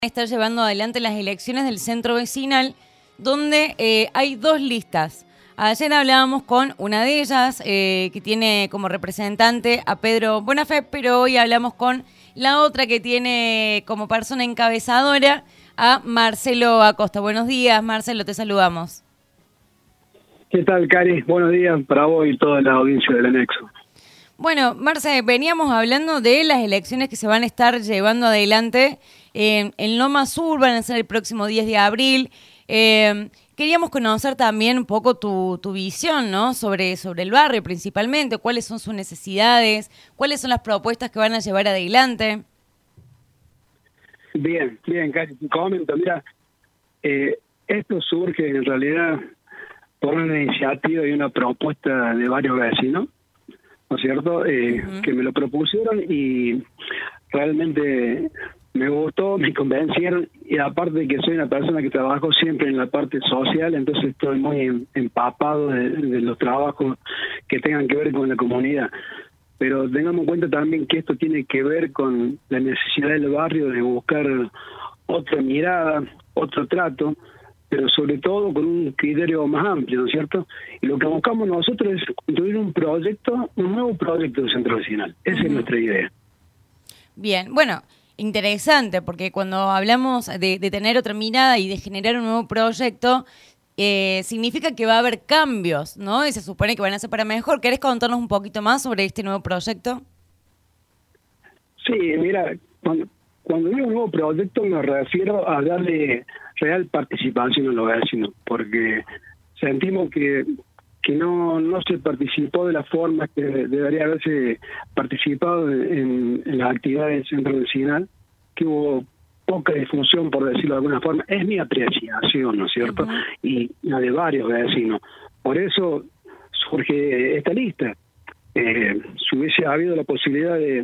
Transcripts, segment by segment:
Estar llevando adelante las elecciones del centro vecinal, donde hay dos listas. Ayer hablábamos con una de ellas, que tiene como representante a Pedro Bonafé, pero hoy hablamos con la otra que tiene como persona encabezadora a Marcelo Acosta. Buenos días, Marcelo, te saludamos. ¿Qué tal, Cari? Buenos días para vos y toda la audiencia del Anexo. Bueno, Marce, veníamos hablando de las elecciones que se van a estar llevando adelante en Loma Sur, van a ser el próximo 10 de abril. Queríamos conocer también un poco tu visión, ¿no? sobre el barrio principalmente, cuáles son sus necesidades, cuáles son las propuestas que van a llevar adelante. Bien, Cari, te comento. Mira, esto surge en realidad por una iniciativa y una propuesta de varios vecinos, ¿no es cierto? Que me lo propusieron y realmente me gustó, me convencieron, y aparte de que soy una persona que trabajo siempre en la parte social, entonces estoy muy empapado de los trabajos que tengan que ver con la comunidad. Pero tengamos en cuenta también que esto tiene que ver con la necesidad del barrio de buscar otra mirada, otro trato, pero sobre todo con un criterio más amplio, ¿no es cierto? Y lo que buscamos nosotros es construir un nuevo proyecto de centro vecinal. Esa es nuestra idea. Bien, bueno, interesante, porque cuando hablamos de tener otra mirada y de generar un nuevo proyecto, significa que va a haber cambios, ¿no? Y se supone que van a ser para mejor. ¿Querés contarnos un poquito más sobre este nuevo proyecto? Sí, mira, cuando digo un nuevo proyecto me refiero a darle real participación a los vecinos, porque sentimos que no se participó de la forma que debería haberse participado en las actividades del centro vecinal, que hubo poca difusión, por decirlo de alguna forma. Es mi apreciación, ¿no es cierto? Y la de varios vecinos. Por eso surge esta lista. Si hubiese habido la posibilidad de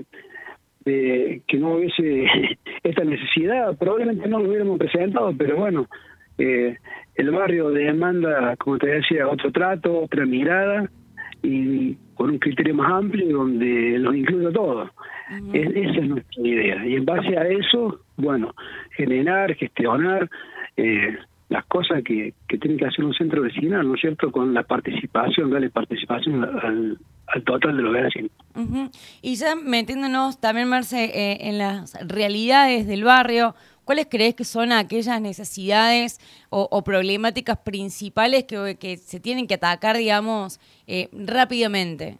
que no hubiese esta necesidad, probablemente no lo hubiéramos presentado, pero bueno, el barrio demanda, como te decía, otro trato, otra mirada, y con un criterio más amplio donde los incluya todo. Esa es nuestra idea. Y en base a eso, bueno, gestionar las cosas que tiene que hacer un centro vecinal, ¿no es cierto?, con la participación, darle participación al total de los vecinos. Y ya metiéndonos también, Marce, en las realidades del barrio, ¿cuáles crees que son aquellas necesidades o problemáticas principales que se tienen que atacar, digamos, rápidamente?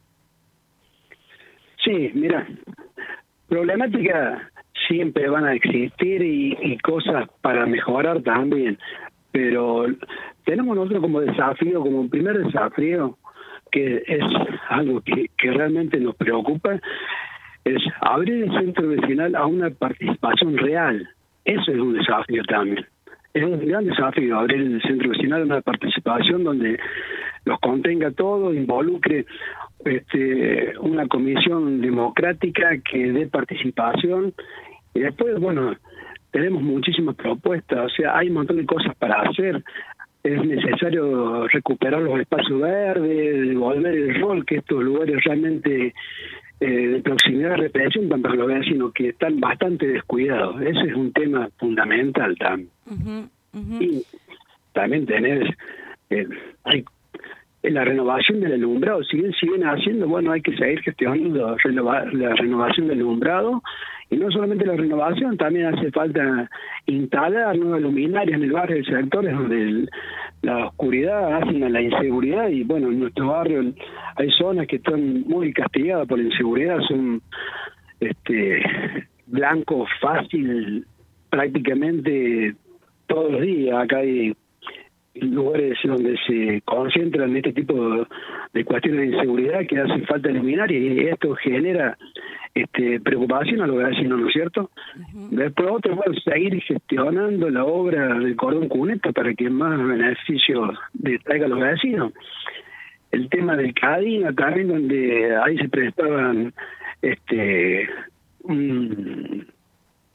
Sí, mira, problemáticas siempre van a existir y cosas para mejorar también, pero tenemos nosotros como desafío, como un primer desafío, que es algo que realmente nos preocupa, es abrir el centro vecinal a una participación real. Eso es un desafío también. Es un gran desafío abrir el centro vecinal a una participación donde los contenga todos, involucre una comisión democrática que dé participación. Y después, bueno, tenemos muchísimas propuestas, o sea, hay un montón de cosas para hacer. Es necesario recuperar los espacios verdes, devolver el rol que estos lugares realmente de proximidad representan para los vecinos, que están bastante descuidados. Ese es un tema fundamental también. Y también tenés hay la renovación del alumbrado. Si bien siguen haciendo, bueno, hay que seguir gestionando la renovación del alumbrado. Y no solamente la renovación, también hace falta instalar nuevas luminarias en el barrio, en sectores donde la oscuridad hace a la inseguridad. Y bueno, en nuestro barrio hay zonas que están muy castigadas por la inseguridad, son blanco fácil prácticamente todos los días. Acá hay lugares donde se concentran este tipo de cuestiones de inseguridad que hacen falta luminaria, y esto genera preocupación a los vecinos, ¿no es cierto? Después otro, bueno, seguir gestionando la obra del cordón cuneta para que más beneficios le traiga a los vecinos. El tema del Cadina también, donde ahí se prestaban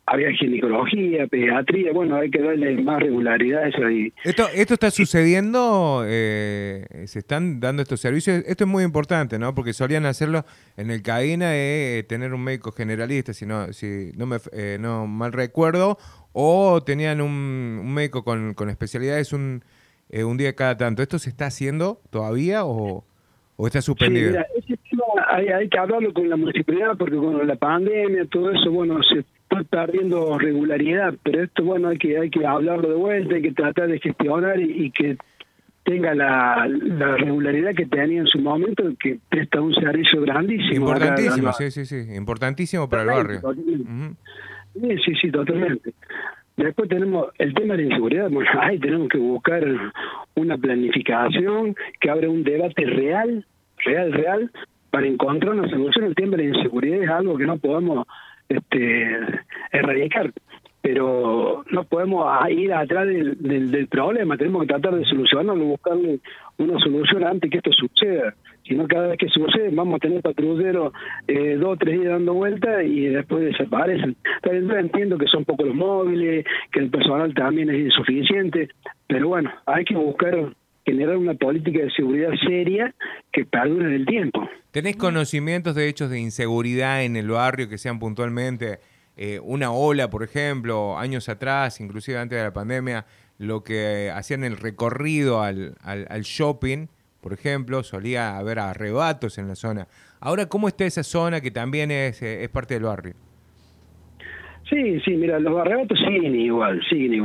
había ginecología, pediatría, bueno, hay que darle más regularidad a eso. Esto está sucediendo, se están dando estos servicios, esto es muy importante, ¿no? Porque solían hacerlo en el CADINA, tener un médico generalista, si no mal recuerdo, o tenían un médico con especialidades un día cada tanto. ¿Esto se está haciendo todavía o está suspendido? Sí, mira, ese tema hay que hablarlo con la municipalidad porque con la pandemia, todo eso, bueno, se está perdiendo regularidad, pero esto, bueno, hay que hablarlo de vuelta, hay que tratar de gestionar y que tenga la regularidad que tenía en su momento, que presta un servicio grandísimo. Importantísimo, sí, importantísimo para el barrio. Sí, totalmente. Después tenemos el tema de la inseguridad. Bueno, ahí tenemos que buscar una planificación que abra un debate real, para encontrar una solución. El tema de la inseguridad es algo que no podemos erradicar, pero no podemos ir atrás del problema. Tenemos que tratar de solucionarlo, buscarle una solución antes que esto suceda. Si no, cada vez que sucede vamos a tener patrulleros 2 o 3 días dando vueltas y después desaparecen. También entiendo que son pocos los móviles, que el personal también es insuficiente, pero bueno, hay que buscar generar una política de seguridad seria que perdure en el tiempo. ¿Tenés conocimientos de hechos de inseguridad en el barrio que sean puntualmente una ola, por ejemplo, años atrás, inclusive antes de la pandemia, lo que hacían el recorrido al shopping, por ejemplo, solía haber arrebatos en la zona? Ahora, ¿cómo está esa zona que también es parte del barrio? Sí, mira, los arrebatos siguen igual.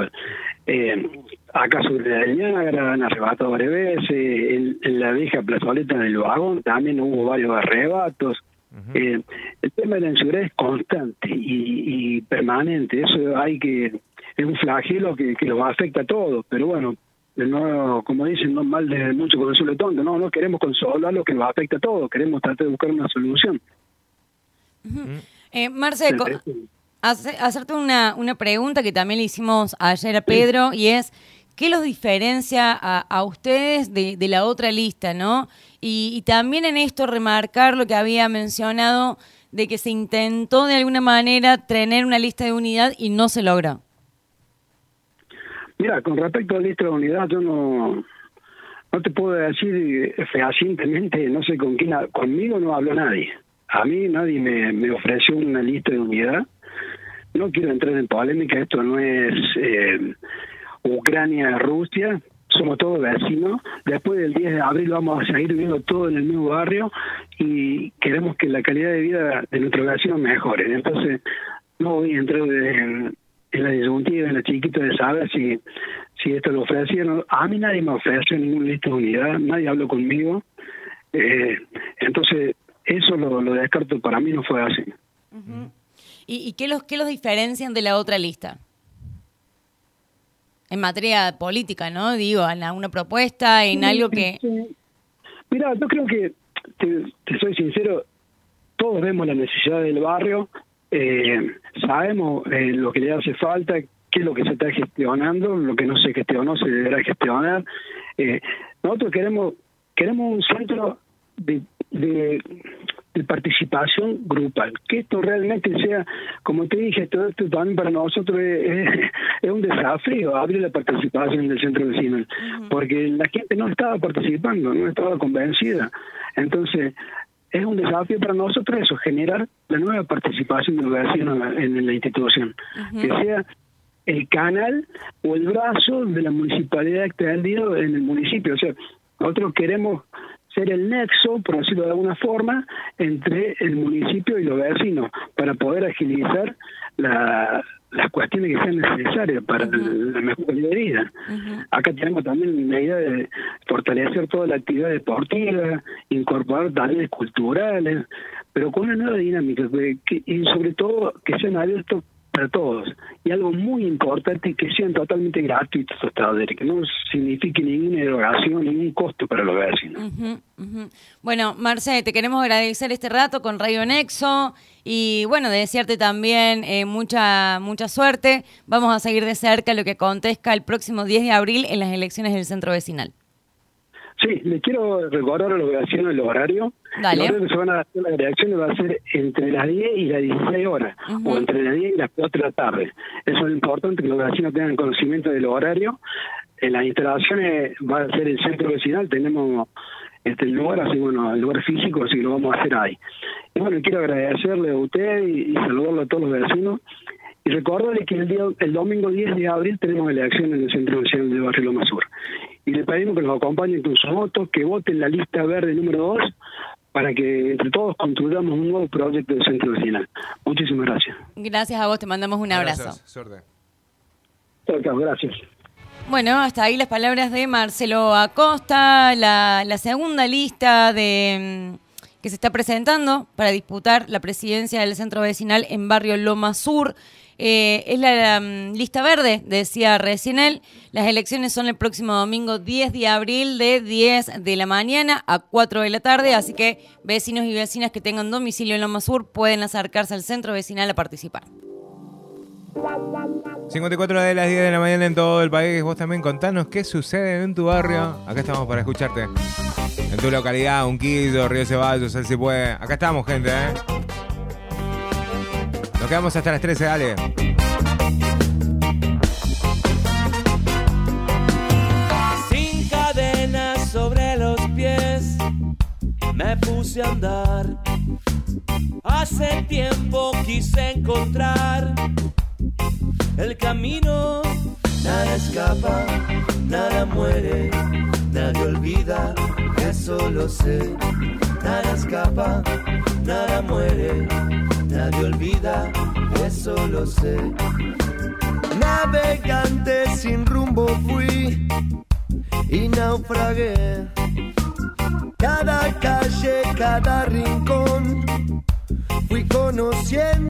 Acá sobre la Ñagra han arrebatado varias veces, en la vieja plazoleta del Vagón también hubo varios arrebatos. El tema de la inseguridad es constante y permanente, eso es un flagelo que los afecta a todos, pero bueno, no, como dicen, no mal de mucho consuelo tonto, no queremos consolar lo que nos afecta a todos, queremos tratar de buscar una solución. Marce, hacerte una pregunta que también le hicimos ayer a Pedro, y es, ¿qué los diferencia a ustedes de la otra lista, no? Y también en esto remarcar lo que había mencionado de que se intentó de alguna manera tener una lista de unidad y no se logró. Mira, con respecto a la lista de unidad, yo no te puedo decir fehacientemente, no sé con quién, conmigo no habló nadie. A mí nadie me ofreció una lista de unidad. No quiero entrar en polémica, esto no es Ucrania-Rusia, somos todos vecinos. Después del 10 de abril vamos a seguir viviendo todo en el mismo barrio y queremos que la calidad de vida de nuestros vecinos mejore. Entonces, no voy a entrar en la disyuntiva, en la chiquita de saber si esto lo ofrecieron. A mí nadie me ofreció ninguna lista de unidad, nadie habló conmigo. Entonces, eso lo descarto, para mí no fue así. Uh-huh. ¿Y qué los diferencian de la otra lista? En materia política, ¿no? Digo, en una propuesta, en algo que... Mira, yo creo que, te soy sincero, todos vemos la necesidad del barrio, sabemos lo que le hace falta, qué es lo que se está gestionando, lo que no se gestionó se deberá gestionar. Nosotros queremos un centro de participación grupal, que esto realmente sea, como te dije, todo esto también para nosotros es un desafío, abrir la participación en el centro vecinal, porque la gente no estaba participando, no estaba convencida. Entonces, es un desafío para nosotros eso, generar la nueva participación de los vecinos en la institución, que sea el canal o el brazo de la municipalidad extendido en el municipio. O sea, nosotros queremos ser el nexo, por decirlo de alguna forma, entre el municipio y los vecinos, para poder agilizar las cuestiones que sean necesarias para la mejor calidad de vida. Acá tenemos también la idea de fortalecer toda la actividad deportiva, incorporar talleres culturales, pero con una nueva dinámica, y sobre todo que sean abiertos para todos. Y algo muy importante, que sean totalmente gratuitos estos talleres, que no signifique ninguna erogación, ningún costo para los vecinos. Bueno, Marce, te queremos agradecer este rato con Radio Nexo y bueno, desearte también mucha suerte. Vamos a seguir de cerca lo que acontezca el próximo 10 de abril en las elecciones del centro vecinal. Sí, le quiero recordar a los vecinos el horario. Dale. Lo que se van a hacer las reacciones va a ser entre las 10 y las 16 horas, o entre las 10 y las 4 de la tarde. Eso es lo importante, que los vecinos tengan conocimiento del horario. En las instalaciones va a ser el centro vecinal, tenemos el lugar, así bueno, el lugar físico, así que lo vamos a hacer ahí. Y bueno, quiero agradecerle a usted y saludarle a todos los vecinos. Y recordarle que el domingo 10 de abril tenemos elecciones en el Centro Vecinal de Barrio Loma Sur. Y le pedimos que nos acompañen con sus votos, que voten la lista verde número 2, para que entre todos construyamos un nuevo proyecto de Centro Vecinal. Muchísimas gracias. Gracias a vos, te mandamos un abrazo. Suerte. Chao, gracias. Bueno, hasta ahí las palabras de Marcelo Acosta, la segunda lista que se está presentando para disputar la presidencia del Centro Vecinal en Barrio Loma Sur. Es la lista verde, decía recién él. Las elecciones son el próximo domingo 10 de abril de 10 de la mañana a 4 de la tarde, así que vecinos y vecinas que tengan domicilio en Loma Sur pueden acercarse al Centro Vecinal a participar. 54 de las 10 de la mañana en todo el país. Vos también contanos qué sucede en tu barrio. Acá estamos para escucharte. En tu localidad, Unquillo, Río Ceballos, El Cipue. Acá estamos, gente, Nos quedamos hasta las 13, dale. Sin cadenas sobre los pies, me puse a andar. Hace tiempo quise encontrar el camino. Nada escapa, nada muere, nadie olvida, eso lo sé. Nada escapa, nada muere, nadie olvida, eso lo sé. Navegante sin rumbo fui y naufragué. Cada calle, cada rincón fui conociendo.